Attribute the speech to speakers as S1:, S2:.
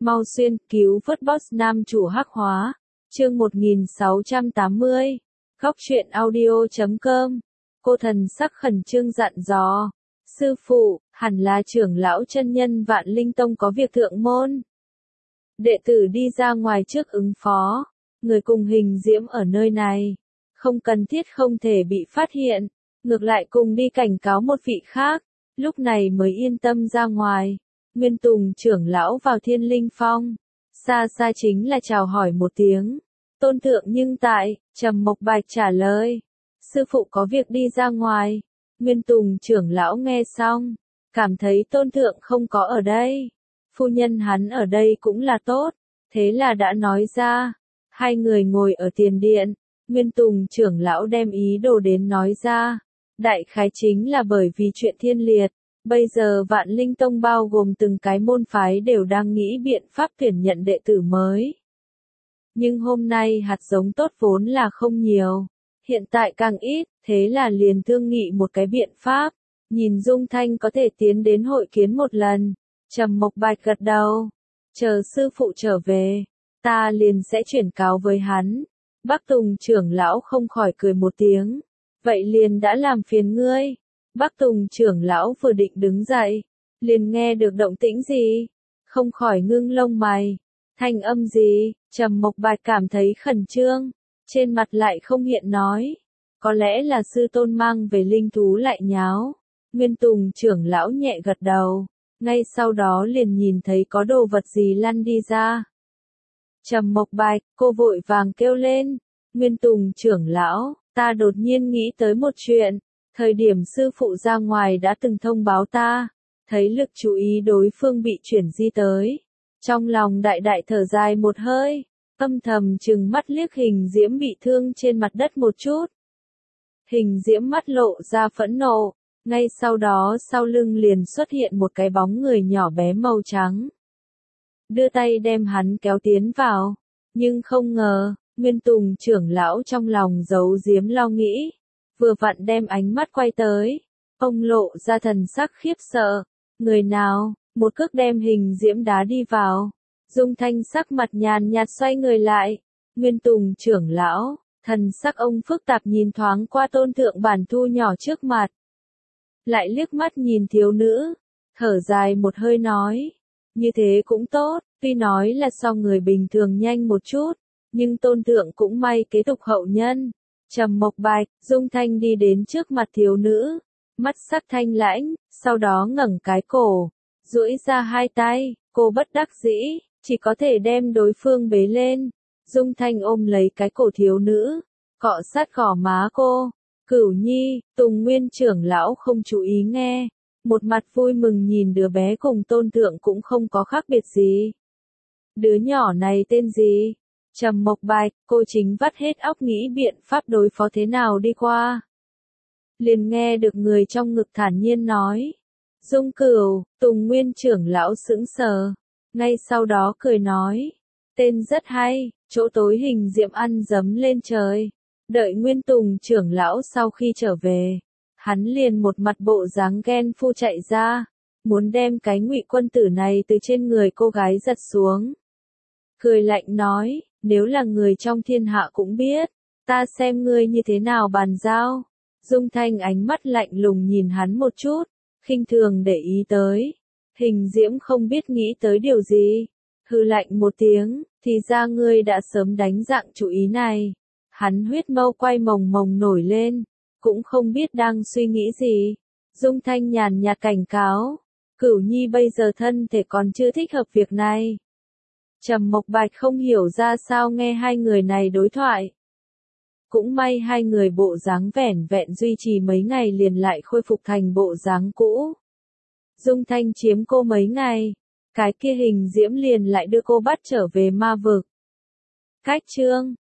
S1: Mau xuyên, cứu vớt boss nam chủ hắc hóa. Chương 1680. Góc truyện audio.com. Cô thần sắc khẩn trương dặn dò. Sư phụ, hẳn là trưởng lão chân nhân Vạn Linh Tông có việc thượng môn. Đệ tử đi ra ngoài trước ứng phó. Người cùng Hình Diễm ở nơi này. Không cần thiết không thể bị phát hiện. Ngược lại cùng đi cảnh cáo một vị khác. Lúc này mới yên tâm ra ngoài. Nguyên Tùng trưởng lão vào Thiên Linh Phong. Xa xa chính là chào hỏi một tiếng. Tôn thượng nhưng tại, Trầm Mộc Bạch trả lời. Sư phụ có việc đi ra ngoài. Nguyên Tùng trưởng lão nghe xong. Cảm thấy tôn thượng không có ở đây. Phu nhân hắn ở đây cũng là tốt. Thế là đã nói ra. Hai người ngồi ở tiền điện. Nguyên Tùng trưởng lão đem ý đồ đến nói ra. Đại khái chính là bởi vì chuyện thiên liệt. Bây giờ Vạn Linh Tông bao gồm từng cái môn phái đều đang nghĩ biện pháp tuyển nhận đệ tử mới. Nhưng hôm nay hạt giống tốt vốn là không nhiều. Hiện tại càng ít, thế là liền thương nghị một cái biện pháp. Nhìn Dung Thanh có thể tiến đến hội kiến một lần. Trầm Mộc Bạch gật đầu. Chờ sư phụ trở về, ta liền sẽ chuyển cáo với hắn. Bắc Tùng trưởng lão không khỏi cười một tiếng. Vậy liền đã làm phiền ngươi. Bắc Tùng trưởng lão vừa định đứng dậy, liền nghe được động tĩnh gì, không khỏi ngưng lông mày. Thanh âm gì? Trầm Mộc Bạch cảm thấy khẩn trương, trên mặt lại không hiện nói. Có lẽ là sư tôn mang về linh thú lại nháo. Nguyên Tùng trưởng lão nhẹ gật đầu, ngay sau đó liền nhìn thấy có đồ vật gì lăn đi ra. Trầm Mộc Bạch, cô vội vàng kêu lên. Nguyên Tùng trưởng lão, ta đột nhiên nghĩ tới một chuyện. Thời điểm sư phụ ra ngoài đã từng thông báo ta, thấy lực chú ý đối phương bị chuyển di tới. Trong lòng đại đại thở dài một hơi, âm thầm chừng mắt liếc Hình Diễm bị thương trên mặt đất một chút. Hình Diễm mắt lộ ra phẫn nộ, ngay sau đó sau lưng liền xuất hiện một cái bóng người nhỏ bé màu trắng. Đưa tay đem hắn kéo tiến vào, nhưng không ngờ, Nguyên Tùng trưởng lão trong lòng giấu giếm lo nghĩ. Vừa vặn đem ánh mắt quay tới, ông lộ ra thần sắc khiếp sợ. Người nào? Một cước đem Hình Diễm đá đi vào. Dung Thanh sắc mặt nhàn nhạt xoay người lại. Nguyên Tùng trưởng lão, thần sắc ông phức tạp nhìn thoáng qua tôn thượng bản thu nhỏ trước mặt. Lại liếc mắt nhìn thiếu nữ, thở dài một hơi nói. Như thế cũng tốt, tuy nói là so người bình thường nhanh một chút, nhưng tôn thượng cũng may kế tục hậu nhân. Trầm Mộc Bạch, Dung Thanh đi đến trước mặt thiếu nữ, mắt sắc thanh lãnh, sau đó ngẩng cái cổ, duỗi ra hai tay, cô bất đắc dĩ, chỉ có thể đem đối phương bế lên. Dung Thanh ôm lấy cái cổ thiếu nữ, cọ sát gò má cô. Cửu Nhi, Tùng Nguyên trưởng lão không chú ý nghe, một mặt vui mừng nhìn đứa bé cùng tôn thượng cũng không có khác biệt gì. Đứa nhỏ này tên gì? Trầm Mộc Bạch, cô chính vắt hết óc nghĩ biện pháp đối phó thế nào đi qua. Liền nghe được người trong ngực thản nhiên nói. Dung Cửu, Tùng Nguyên trưởng lão sững sờ. Ngay sau đó cười nói. Tên rất hay, chỗ tối Hình Diễm ăn dấm lên trời. Đợi Nguyên Tùng trưởng lão sau khi trở về, hắn liền một mặt bộ dáng ghen phu chạy ra. Muốn đem cái Ngụy quân tử này từ trên người cô gái giật xuống. Cười lạnh nói. Nếu là người trong thiên hạ cũng biết, ta xem ngươi như thế nào bàn giao. Dung Thanh ánh mắt lạnh lùng nhìn hắn một chút, khinh thường để ý tới. Hình Diễm không biết nghĩ tới điều gì, hừ lạnh một tiếng, thì ra ngươi đã sớm đánh dạng chủ ý này. Hắn huyết mâu quay mồng mồng nổi lên, cũng không biết đang suy nghĩ gì. Dung Thanh nhàn nhạt cảnh cáo, Cửu Nhi bây giờ thân thể còn chưa thích hợp việc này. Trầm Mộc Bạch không hiểu ra sao nghe hai người này đối thoại. Cũng may hai người bộ dáng vẻn vẹn duy trì mấy ngày liền lại khôi phục thành bộ dáng cũ. Dung Thanh chiếm cô mấy ngày, cái kia Hình Diễm liền lại đưa cô bắt trở về ma vực. Cách chương